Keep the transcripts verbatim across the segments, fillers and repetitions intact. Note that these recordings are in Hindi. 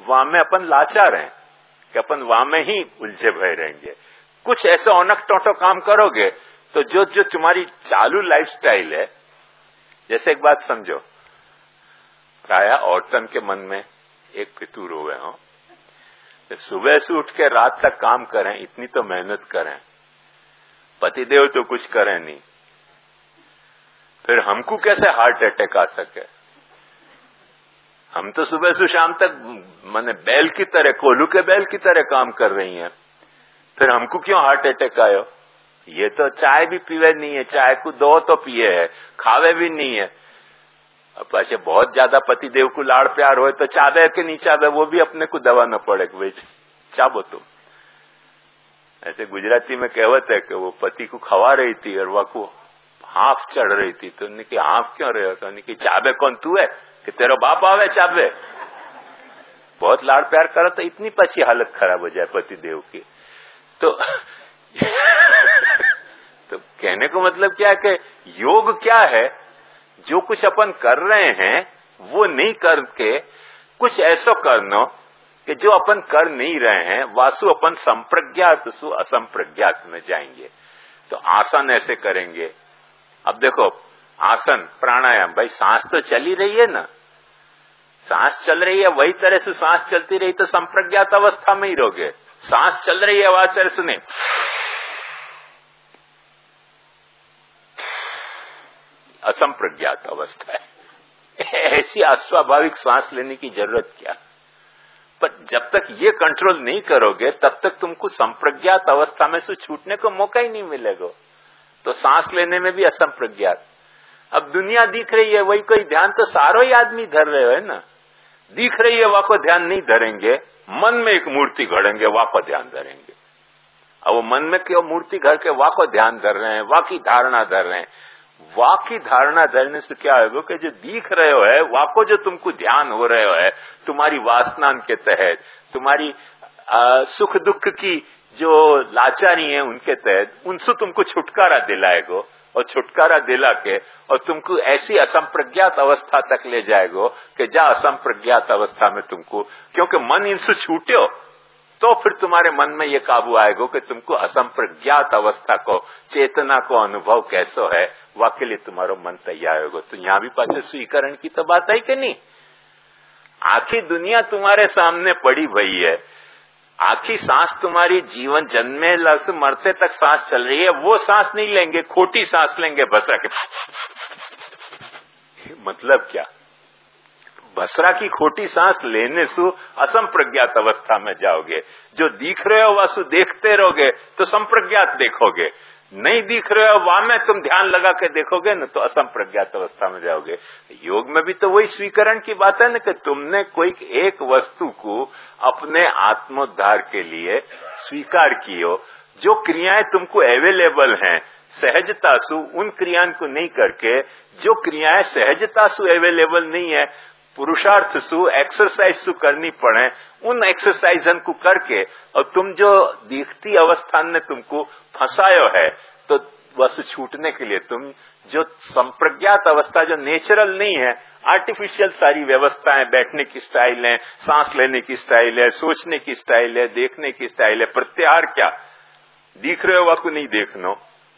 वहां में अपन लाचार हैं कि अपन वहां में ही उलझे भय रहेंगे। कुछ ऐसा औनक टोटो काम करोगे तो जो जो तुम्हारी चालू लाइफस्टाइल है, जैसे एक बात समझो, प्राय औरतन के मन में एक फितूर हुए हो, सुबह से उठ के रात तक काम करें, इतनी तो मेहनत करें, पतिदेव तो कुछ करें नहीं, फिर हमको कैसे हार्ट अटैक आ सके? हम तो सुबह से शाम तक माने बैल की तरह, कोल्हू के बैल की तरह काम कर रही हैं, फिर हमको क्यों हार्ट अटैक आयो? ये तो चाय भी पीवे नहीं है, चाय को दो तो पिए है, खावे भी नहीं है। अब पाछे बहुत ज्यादा पतिदेव को लाड़ प्यार हो तो चाबे के नहीं चाबे, वो भी अपने को दवा न पड़े कि भाई चाबो तुम। ऐसे गुजराती में कहावत है कि वो पति को खवा रही थी और वह को हाफ चढ़ रही थी, तो उन्हें की हाफ क्यों रहे हो? तो उन्हें की चाबे कौन तू है कि तेरा बाप आवे चाबे? बहुत लाड़ प्यार करो तो इतनी पची हालत खराब हो जाए पतिदेव की। तो तो कहने को मतलब क्या है कि योग क्या है? जो कुछ अपन कर रहे हैं वो नहीं करके कुछ ऐसा करना कि जो अपन कर नहीं रहे हैं, वासु अपन संप्रज्ञात सु असंप्रज्ञात में जाएंगे। तो आसन ऐसे करेंगे। अब देखो आसन प्राणायाम, भाई सांस तो चली रही है ना, सांस चल रही है, वही तरह से सांस चलती रही तो संप्रज्ञात अवस्था में ही रहोगे। सांस चल रही है आवाज तरह सुने, असंप्रज्ञात अवस्था है। ऐसी अस्वाभाविक सांस लेने की जरूरत क्या? पर जब तक ये कंट्रोल नहीं करोगे तब तक तुमको संप्रज्ञात अवस्था में से छूटने को मौका ही नहीं मिलेगा। तो सांस लेने में भी असंप्रज्ञात। अब दुनिया दिख रही है, वही कोई ध्यान तो सारो ही आदमी धर रहे हो ना। दिख रही है वह को ध्यान नहीं धरेंगे, मन में एक मूर्ति घड़ेंगे, वह को ध्यान धरेंगे। अब वो मन में क्यों मूर्ति घर के वाह को ध्यान धर रहे हैं, वाह की धारणा धर रहे हैं। वाह की धारणा धरने से क्या होगा कि जो दिख रहे हो है, वाह को जो तुमको ध्यान हो रहे हो है, तुम्हारी वासना के तहत, तुम्हारी आ, सुख दुख की जो लाचारी है उनके तहत, उनसे तुमको छुटकारा दिलाएगो। और छुटकारा दिला के और तुमको ऐसी असंप्रज्ञात अवस्था तक ले जाएगो कि जा असंप्रज्ञात अवस्था में तुमको, क्योंकि मन इनसे छूटे तो फिर तुम्हारे मन में ये काबू आएगा कि तुमको असंप्रज्ञात अवस्था को, चेतना को अनुभव कैसो है, वाकई लिए तुम्हारा मन तैयार होगा। तो यहाँ भी पाछे स्वीकरण की तो बात है कि नहीं? आखी दुनिया तुम्हारे सामने पड़ी हुई है, आखी सांस तुम्हारी जीवन जन्मे लस मरते तक सांस चल रही है, वो सांस नहीं लेंगे, खोटी सांस लेंगे बसरा के। मतलब क्या? बसरा की खोटी सांस लेने से असंप्रज्ञात अवस्था में जाओगे। जो दिख रहे हो वासु देखते रहोगे तो संप्रज्ञात देखोगे, नहीं दिख रहे हो वहां में तुम ध्यान लगा के देखोगे ना तो असंप्रज्ञात अवस्था में जाओगे। योग में भी तो वही स्वीकरण की बात है ना कि तुमने कोई एक वस्तु को अपने आत्मोद्धार के लिए स्वीकार कियो। जो क्रियाएं तुमको अवेलेबल हैं सहजता सु, उन क्रियाओं को नहीं करके जो क्रियाएं सहजता सु अवेलेबल नहीं है, पुरुषार्थ सु एक्सरसाइज सु करनी पड़े, उन एक्सरसाइजन को करके और तुम जो दिखती अवस्था में तुमको फंसायो है, तो वह छूटने के लिए तुम जो संप्रज्ञात अवस्था जो नेचुरल नहीं है, आर्टिफिशियल सारी व्यवस्थाएं, बैठने की स्टाइल है, सांस लेने की स्टाइल है, सोचने की स्टाइल है, देखने की स्टाइल है, प्रत्याहार क्या दिख रहे हो वह को नहीं देखनो,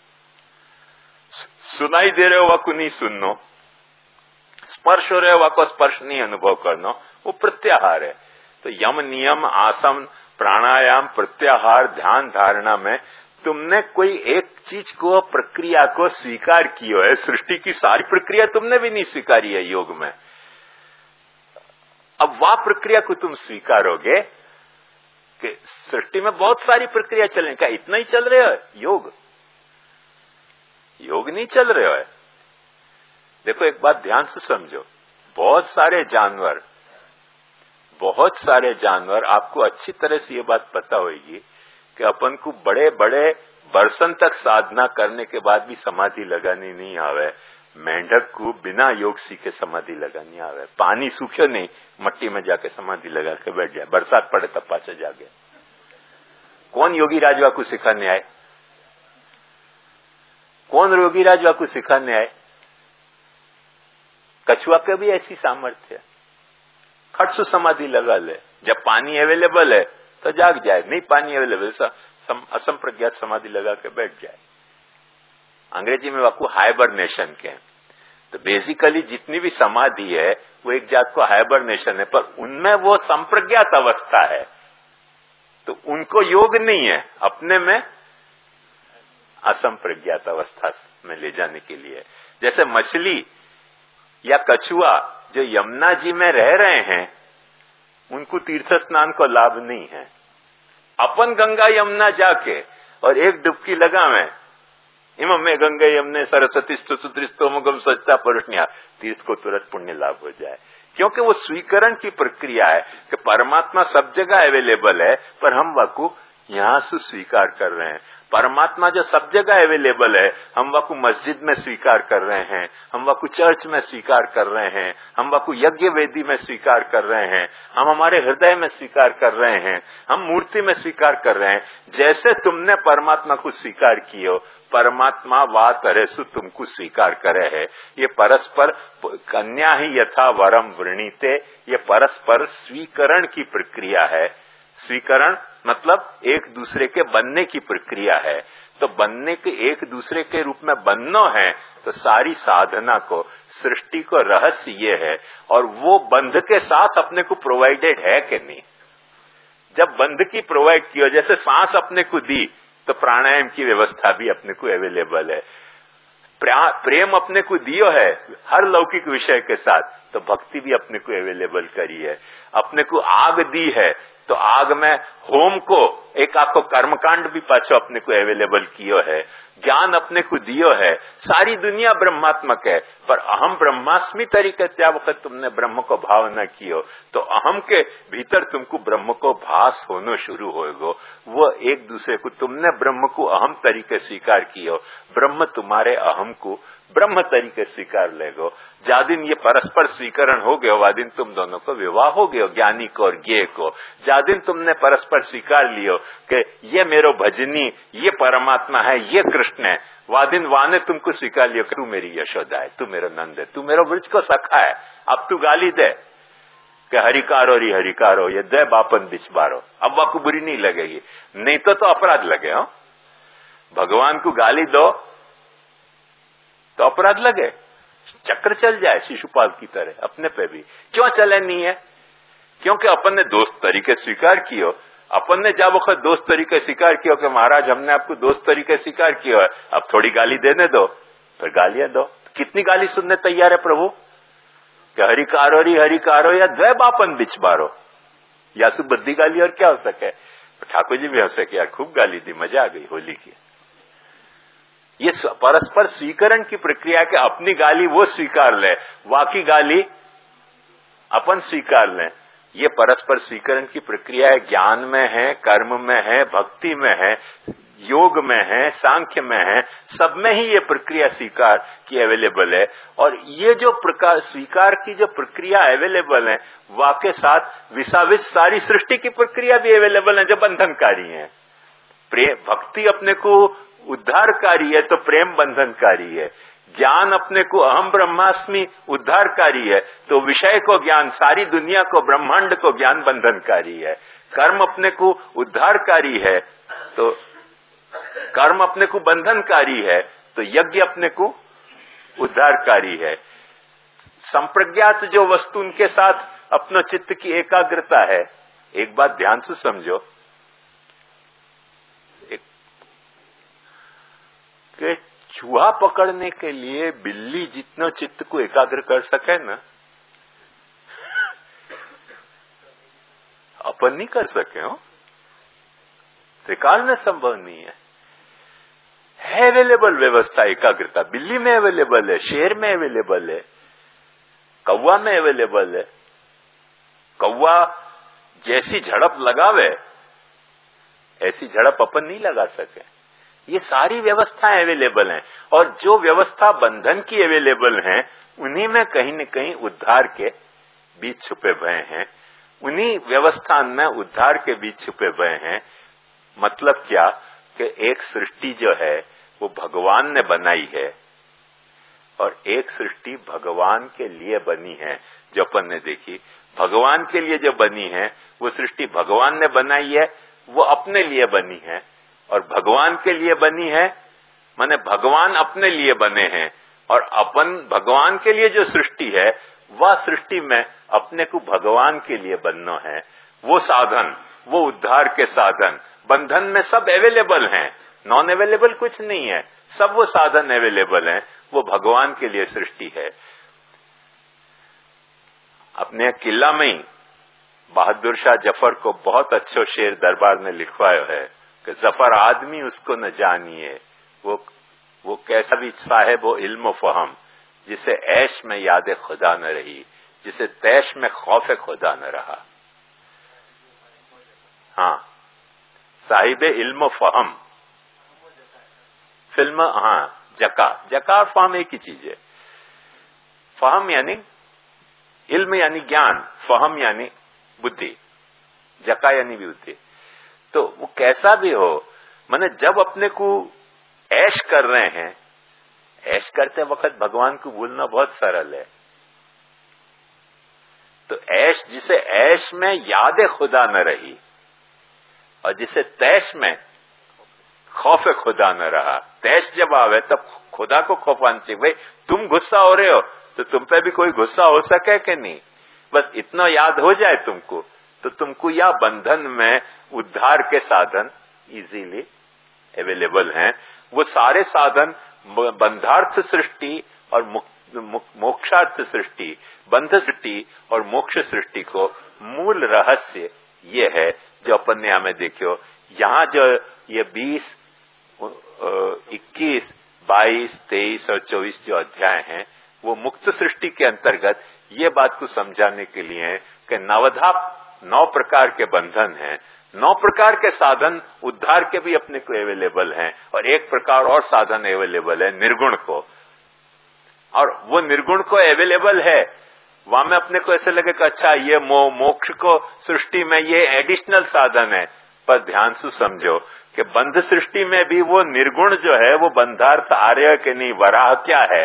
सुनाई दे रहे हो वह को नहीं सुननो, स्पर्श हो रहे हो वह को स्पर्श नहीं अनुभव करना, वो प्रत्याहार है। तो यम नियम आसन प्राणायाम प्रत्याहार ध्यान धारणा में तुमने कोई एक चीज को प्रक्रिया को स्वीकार किया है। सृष्टि की सारी प्रक्रिया तुमने भी नहीं स्वीकारी है योग में। अब वह प्रक्रिया को तुम स्वीकारोगे कि सृष्टि में बहुत सारी प्रक्रिया चल, क्या इतना ही चल रहे हो? योग योग नहीं चल रहे हो। देखो एक बात ध्यान से समझो, बहुत सारे जानवर बहुत सारे जानवर आपको अच्छी तरह से ये बात पता होगी कि अपन को बड़े बड़े बरसन तक साधना करने के बाद भी समाधि लगानी नहीं आवे। मेंढक को बिना योग सीखे समाधि लगानी आवे। पानी सूखे नहीं, मट्टी में जाके समाधि लगा के बैठ जाए, बरसात पड़े तब पाछे जागे। कौन योगी राजवा को सिखाने आए? कौन योगी राजवा को सिखाने आए? कछुआ का भी ऐसी सामर्थ्य, फट से समाधि लगा ले। जब पानी अवेलेबल है तो जाग जाए, नहीं पानी अवेलेबल असंप्रज्ञात समाधि लगा के बैठ जाए। अंग्रेजी में वाक्य हाइबरनेशन के। तो बेसिकली जितनी भी समाधि है वो एक जात को हाइबरनेशन है, पर उनमें वो संप्रज्ञात अवस्था है, तो उनको योग नहीं है, अपने में असंप्रज्ञात अवस्था में ले जाने के लिए। जैसे मछली या कछुआ जो यमुना जी में रह रहे हैं उनको तीर्थ स्नान को लाभ नहीं है। अपन गंगा यमुना जाके और एक डुबकी लगावे, इम में गंगा यमुने सरस्वती स्तुतिस्तोमगम सचता परुष्ण्या, तीर्थ को तुरंत पुण्य लाभ हो जाए। क्योंकि वो स्वीकरण की प्रक्रिया है कि परमात्मा सब जगह अवेलेबल है, पर हम वाकु यहां से स्वीकार कर रहे हैं। परमात्मा जो सब जगह अवेलेबल है, हम वाकु मस्जिद में स्वीकार कर रहे हैं, हम वाकु चर्च में स्वीकार कर रहे हैं, हम वाकु यज्ञ वेदी में स्वीकार कर रहे हैं, हम हमारे हृदय में स्वीकार कर रहे हैं, हम मूर्ति में स्वीकार कर रहे हैं। जैसे तुमने परमात्मा को स्वीकार किए, परमात्मा वा तरह से तुमको स्वीकार करे है। ये परस्पर कन्या ही यथा वरम वृणीते, ये परस्पर स्वीकरण की प्रक्रिया है। स्वीकरण मतलब एक दूसरे के बनने की प्रक्रिया है। तो बनने के एक दूसरे के रूप में बनना है तो सारी साधना को, सृष्टि को रहस्य ये है। और वो बंध के साथ अपने को प्रोवाइडेड है कि नहीं। जब बंध की प्रोवाइड की हो, जैसे सांस अपने को दी तो प्राणायाम की व्यवस्था भी अपने को अवेलेबल है। प्रेम अपने को दियो है हर लौकिक विषय के साथ, तो भक्ति भी अपने को अवेलेबल करी है। अपने को आग दी है तो आग में होम को एक आखो कर्मकांड भी पाछो अपने को अवेलेबल कियो है। ज्ञान अपने को दियो है। सारी दुनिया ब्रह्मात्मक है, पर अहम ब्रह्मास्मि तरीके त्या वक्त तुमने ब्रह्म को भाव न कियो तो अहम के भीतर तुमको ब्रह्म को भास होना शुरू होएगो। वो एक दूसरे को, तुमने ब्रह्म को अहम तरीके स्वीकार कियो, ब्रह्म तुम्हारे अहम को ब्रह्म तरीके स्वीकार लेगो। जा दिन ये परस्पर स्वीकरण हो गया, वह दिन तुम दोनों को विवाह हो गया, ज्ञानी को और ज्ञेय को। जा दिन तुमने परस्पर स्वीकार लियो कि ये मेरो भजनी, ये परमात्मा है, ये कृष्ण है, वह दिन वाने तुमको स्वीकार लियो कि तू मेरी यशोदा है, तू मेरा नंद है, तू मेरा वृक्ष को सखा है। अब तू गाली दे कि हरिकारो री हरिकारो, ये दे बापन बिच बारो, अब वह को बुरी नहीं लगेगी। नहीं तो तो अपराध लगे। हो भगवान को गाली दो तो अपराध लगे, चक्र चल जाए शिशुपाल की तरह अपने पे भी। क्यों चले नहीं है? क्योंकि अपन ने दोस्त तरीके स्वीकार कियो। अपन ने जब वक्त दोस्त तरीके स्वीकार किया कि महाराज हमने आपको दोस्त तरीके स्वीकार किया है, अब थोड़ी गाली देने दो, फिर गालियां दो। कितनी गाली सुनने तैयार है प्रभु कि हरिकारो री हरिकारो या द्वै बापन बिच बारो, या सु बद्दी गाली और क्या हो सके। ठाकुर जी भी हंसे कि यार खूब गाली दी, मजा आ गई होली की। ये परस्पर स्वीकरण की प्रक्रिया के अपनी गाली वो स्वीकार ले, वाकी गाली अपन स्वीकार लें। ये परस्पर स्वीकरण की प्रक्रिया है। ज्ञान में है, कर्म में है, भक्ति में है, योग में है, सांख्य में है, सब में ही ये प्रक्रिया स्वीकार की अवेलेबल है। और ये जो प्रकार स्वीकार की जो प्रक्रिया अवेलेबल है, वाके साथ विसाविस सारी सृष्टि की प्रक्रिया भी अवेलेबल है जो बंधनकारी है। प्रेम भक्ति अपने को उद्धारकारी है तो प्रेम बंधनकारी है। ज्ञान अपने को अहम ब्रह्मास्मि उद्धारकारी है तो विषय को ज्ञान, सारी दुनिया को, ब्रह्मांड को ज्ञान बंधनकारी है। कर्म अपने को उद्धारकारी है तो कर्म अपने को बंधनकारी है तो यज्ञ अपने को उद्धारकारी है। संप्रज्ञात जो वस्तु उनके साथ अपना चित्त की एकाग्रता है। एक बात ध्यान से समझो कि चूहा पकड़ने के लिए बिल्ली जितना चित्त को एकाग्र कर सके ना, अपन नहीं कर सके। हो त्रिकाल में संभव नहीं है। है अवेलेबल व्यवस्था, एकाग्रता बिल्ली में अवेलेबल है, शेर में अवेलेबल है, कौवा में अवेलेबल है। कौवा जैसी झड़प लगावे ऐसी झड़प अपन नहीं लगा सके। ये सारी व्यवस्थाएं अवेलेबल हैं और जो व्यवस्था बंधन की अवेलेबल हैं उन्हीं में कहीं न कहीं उद्धार के बीच छुपे हुए हैं। उन्हीं व्यवस्था में उद्धार के बीच छुपे हुए हैं। मतलब क्या कि एक सृष्टि जो है वो भगवान ने बनाई है और एक सृष्टि भगवान के लिए बनी है जो अपन ने देखी। भगवान के लिए जो बनी है वो सृष्टि भगवान ने बनाई है, वो अपने लिए बनी है, और भगवान के लिए बनी है माने भगवान अपने लिए बने हैं, और अपन भगवान के लिए जो सृष्टि है वह सृष्टि में अपने को भगवान के लिए बनना है। वो साधन, वो उद्धार के साधन बंधन में सब अवेलेबल हैं, नॉन अवेलेबल कुछ नहीं है, सब वो साधन अवेलेबल हैं, वो भगवान के लिए सृष्टि है। अपने किला में ही बहादुर शाह जफर को बहुत अच्छो शेर दरबार ने लिखवायो है कि जफर आदमी उसको न जानिए, वो वो कैसा भी साहेब वो इल्म फहम, जिसे ऐश में याद खुदा न रही, जिसे तैश में खौफ खुदा न रहा। हाँ, साहिब इल्म फहम फिल्म, हाँ जका जका और फहम एक ही चीज है। फहम यानी इल्म यानी ज्ञान, फहम यानी बुद्धि, जका यानी बुद्धि। तो वो कैसा भी हो, माने जब अपने को ऐश कर रहे हैं, ऐश करते वक्त भगवान को भूलना बहुत सरल है। तो ऐश, जिसे ऐश में याद खुदा न रही और जिसे तैश में खौफ खुदा न रहा, तैश जब आवे तब खुदा को खौफ आना चाहिए। भाई तुम गुस्सा हो रहे हो तो तुम पे भी कोई गुस्सा हो सके कि नहीं, बस इतना याद हो जाए तुमको, तो तुमको या बंधन में उद्धार के साधन इजीली अवेलेबल हैं। वो सारे साधन बंधार्थ सृष्टि और मोक्षार्थ सृष्टि, बंध सृष्टि और मोक्ष सृष्टि को मूल रहस्य ये है जो अपन ने यहां देखियो। यहाँ जो ये बीस, इक्कीस, बाईस, तेईस और चौबीस जो अध्याय हैं वो मुक्त सृष्टि के अंतर्गत ये बात को समझाने के लिए है कि नवधा नौ प्रकार के बंधन हैं, नौ प्रकार के साधन उद्धार के भी अपने को अवेलेबल हैं, और एक प्रकार और साधन अवेलेबल है निर्गुण को, और वो निर्गुण को अवेलेबल है वहां में अपने को ऐसे लगे कि अच्छा ये मो, मोक्ष को सृष्टि में ये एडिशनल साधन है। पर ध्यान से समझो कि बंध सृष्टि में भी वो निर्गुण जो है वो बंधार्थ आर्य के नहीं, वराह क्या है,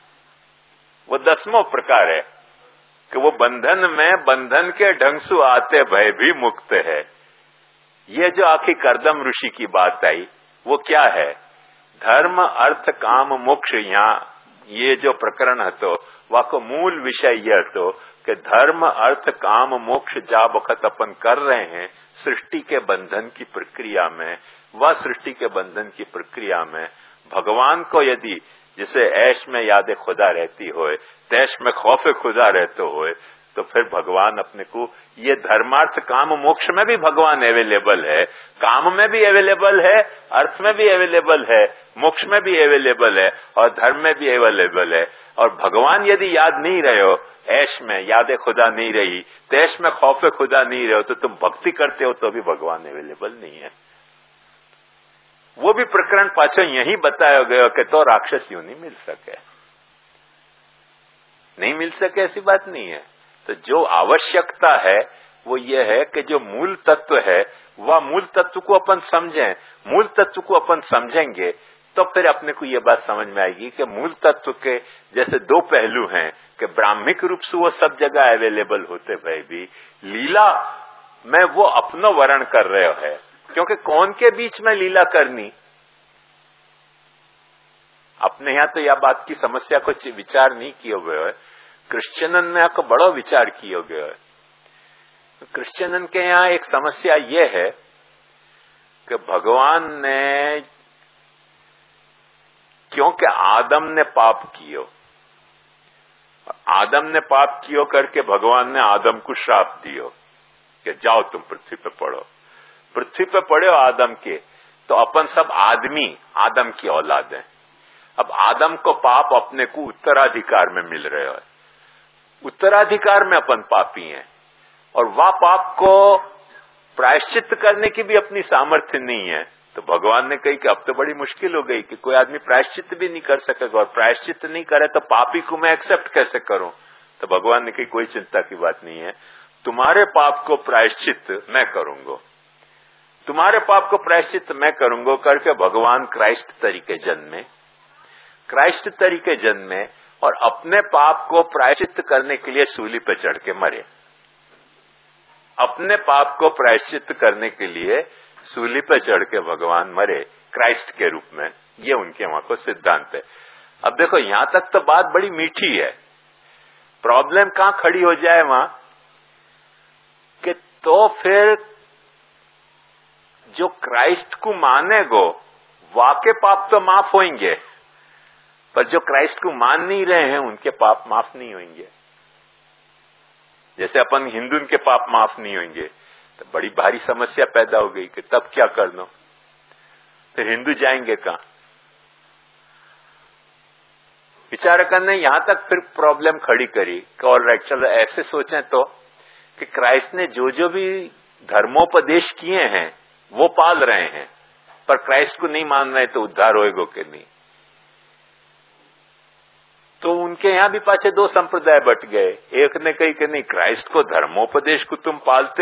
वो दसवां प्रकार है कि वो बंधन में बंधन के ढंग से आते भय भी मुक्त है। ये जो आखिर करदम ऋषि की बात आई वो क्या है, धर्म अर्थ काम मोक्ष, यहाँ ये जो प्रकरण है तो वह को मूल विषय यह तो कि धर्म अर्थ काम मोक्ष जा वक्त अपन कर रहे हैं सृष्टि के बंधन की प्रक्रिया में, वह सृष्टि के बंधन की प्रक्रिया में भगवान को यदि जिसे ऐश में याद खुदा रहती होए, तैश में खौफ खुदा रहते होए, तो फिर भगवान अपने को ये धर्मार्थ काम मोक्ष में भी भगवान अवेलेबल है, काम में भी अवेलेबल है, अर्थ में भी अवेलेबल है, मोक्ष में भी अवेलेबल है और धर्म में भी अवेलेबल है। और भगवान यदि याद नहीं रहे हो, ऐश में याद खुदा नहीं रही, तैश में खौफ खुदा नहीं रहे हो, तो तुम भक्ति करते हो तो भी भगवान अवेलेबल नहीं है। वो भी प्रकरण पाछो यही बताया गया कि तो राक्षस यूं नहीं मिल सके, नहीं मिल सके ऐसी बात नहीं है। तो जो आवश्यकता है वो ये है कि जो मूल तत्व है वह मूल तत्व को अपन समझें, मूल तत्व को अपन समझेंगे तो फिर अपने को ये बात समझ में आएगी कि मूल तत्व के जैसे दो पहलू हैं कि ब्राह्मिक रूप से वो सब जगह अवेलेबल होते हुए भी लीला में वो अपना वर्ण कर रहे है, क्योंकि कौन के बीच में लीला करनी। अपने यहां तो यह बात की समस्या को विचार नहीं किया हुआ है, क्रिश्चियन में आपको बड़ा विचार किया गया है। क्रिश्चियन के यहाँ एक समस्या यह है कि भगवान ने, क्योंकि आदम ने पाप कियो, आदम ने पाप कियो करके भगवान ने आदम को श्राप दियो कि जाओ तुम पृथ्वी पे पड़ो, पृथ्वी पे पड़े आदम के, तो अपन सब आदमी आदम की औलाद हैं। अब आदम को पाप अपने को उत्तराधिकार में मिल रहे है, उत्तराधिकार में अपन पापी हैं, और वह पाप को प्रायश्चित करने की भी अपनी सामर्थ्य नहीं है। तो भगवान ने कही कि अब तो बड़ी मुश्किल हो गई कि कोई आदमी प्रायश्चित भी नहीं कर सकेगा, और प्रायश्चित नहीं करे तो पापी को मैं एक्सेप्ट कैसे करूं। तो भगवान ने कही कोई चिंता की बात नहीं है, तुम्हारे पाप को प्रायश्चित मैं करूंगा, तुम्हारे पाप को प्रायश्चित मैं करूंगा करके भगवान क्राइस्ट तरीके जन्मे, क्राइस्ट तरीके जन्मे और अपने पाप को प्रायश्चित करने के लिए सूली पे चढ़ के मरे। अपने पाप को प्रायश्चित करने के लिए सूली पर चढ़ के भगवान मरे क्राइस्ट के रूप में, ये उनके वहां को सिद्धांत है। अब देखो यहां तक तो बात बड़ी मीठी है, प्रॉब्लम कहां खड़ी हो जाए वहां कि तो फिर जो क्राइस्ट को मानेगो वाके पाप तो माफ होंगे, पर जो क्राइस्ट को मान नहीं रहे हैं उनके पाप माफ नहीं होंगे। जैसे अपन हिंदू के पाप माफ नहीं होंगे तो बड़ी भारी समस्या पैदा हो गई कि तब क्या करना, फिर हिंदू जाएंगे कहां? विचारकों ने यहां तक फिर प्रॉब्लम खड़ी करी कि ऑलराइट चलो ऐसे सोचें तो कि क्राइस्ट ने जो जो भी धर्मोपदेश किए हैं वो पाल रहे हैं, पर क्राइस्ट को नहीं मान रहे तो उद्धार होएगा कि नहीं? तो उनके यहां भी पाछे दो संप्रदाय बट गए। एक ने कही कि नहीं, क्राइस्ट को धर्मोपदेश को तुम पालते